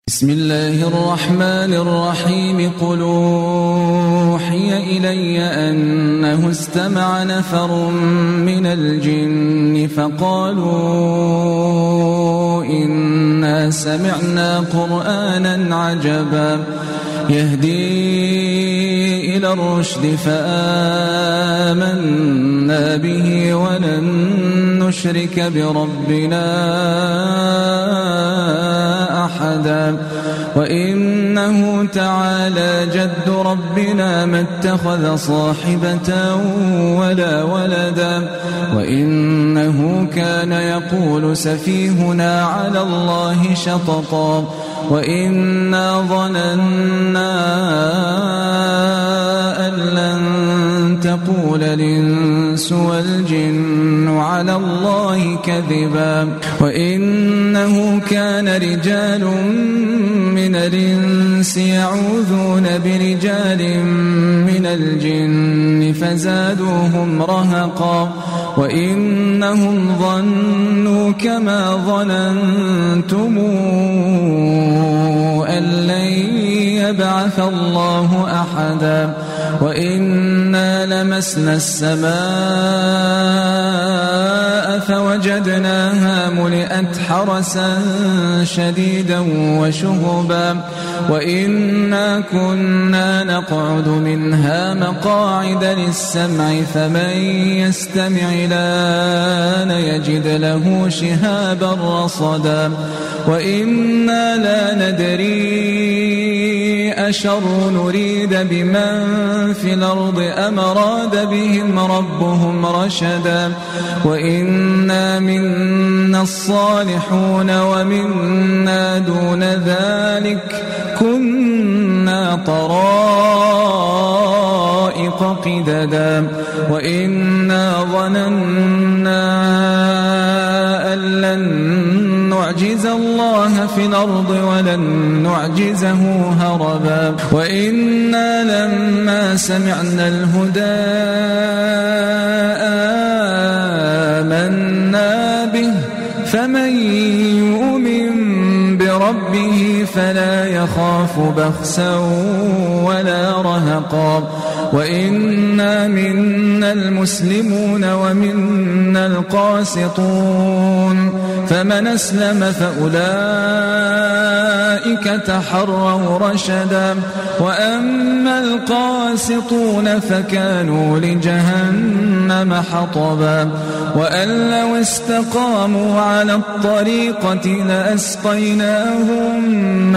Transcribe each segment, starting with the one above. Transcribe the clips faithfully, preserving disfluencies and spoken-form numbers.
بسم الله الرحمن الرحيم قل أوحي إلي أنه استمع نفر من الجن فقالوا إنا سمعنا قرآنا عجبا يهدي إلى الرشد فآمنا به ولن نشرك بربنا أحدا وإنه تعالى جد ربنا ما اتخذ صاحبة ولا ولدا وإنه كان يقول سفيهنا على الله شططا وإنا ظننا أن لن تقول الإنس والجن على الله كذبا وإنه كان رجال من الإنس يعوذون برجال من الجن فزادوهم رهقا وإنهم ظنوا كما ظننتم أن لن يبعث الله أحدا وإنا لمسنا السماء فوجدناها ملئت حرسا شديدا وشهبا وإنا كنا نقعد منها مقاعد للسمع فمن يستمع الآن يجد له شهابا رصدا وإنا لا ندري أشر نريد بمن في الأرض أم أراد بهم ربهم رشدا وإنا منا الصالحون ومنا دون ذلك كنا طرائق قددا وإنا ظننا أن لن نعجز الله في الأرض ولن نعجزه هربا وإنا لما سمعنا الهدى آمنا به فمن يؤمن بربه فلا يخاف بخسا ولا رهقا وإنا منا المسلمون ومنا القاسطون فمن أسلم فأولئك تحروا رشدا وأما القاسطون فكانوا لجهنم حطبا وأن لو استقاموا على الطريقة لأسقيناهم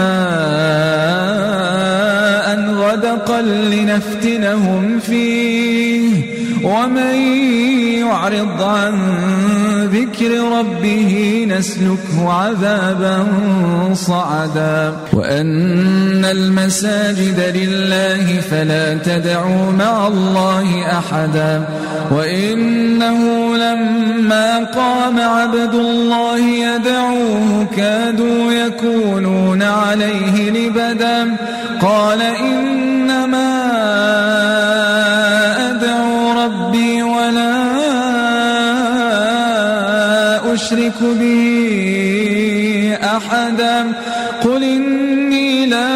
ماء غدقا لنفتنهم فيه ومن يعرض عن ذكر ربه نسلكه عذابا صعدا وأن المساجد لله فلا تدعوا مع الله أحدا وإنه لما قام عبد الله يدعوه كادوا يكونون عليه لبدا قال إنما أدعو ربي ولا أشرك به أحدا قل إني لا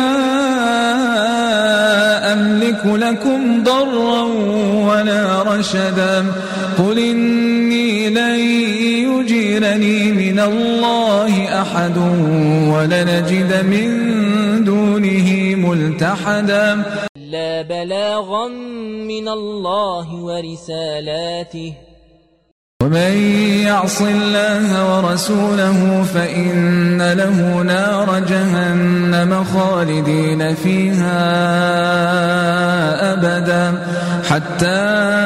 أملك لكم ضرا ولا رشدا قل إني لن يجيرني من الله أحد ولنجد من دونه ملتحدا لا بلاغا من الله ورسالاته ومن يعص الله ورسوله فإن له نار جهنم خالدين فيها أبدا حتى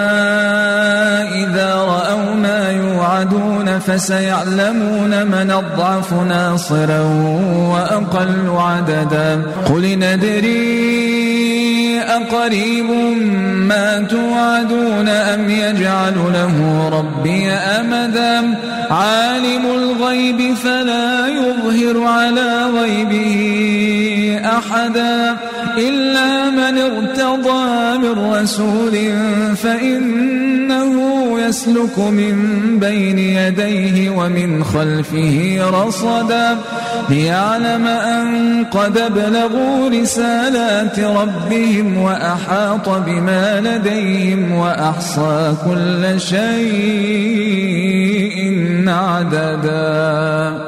إذا رأوا ما يوعدون فسيعلمون من أضعف ناصرا وأقل عددا قل ندري أقريب ما توعدون أم يجعل له ربي أمدا عالم الغيب فلا يظهر على غيبه أحدا إلا من ارتضى من رسول فإنه يسلك من بين يديه ومن خلفه رصدا ليعلم أن قد ابلغوا رسالات ربهم وأحاط بما لديهم وأحصى كل شيء عددا.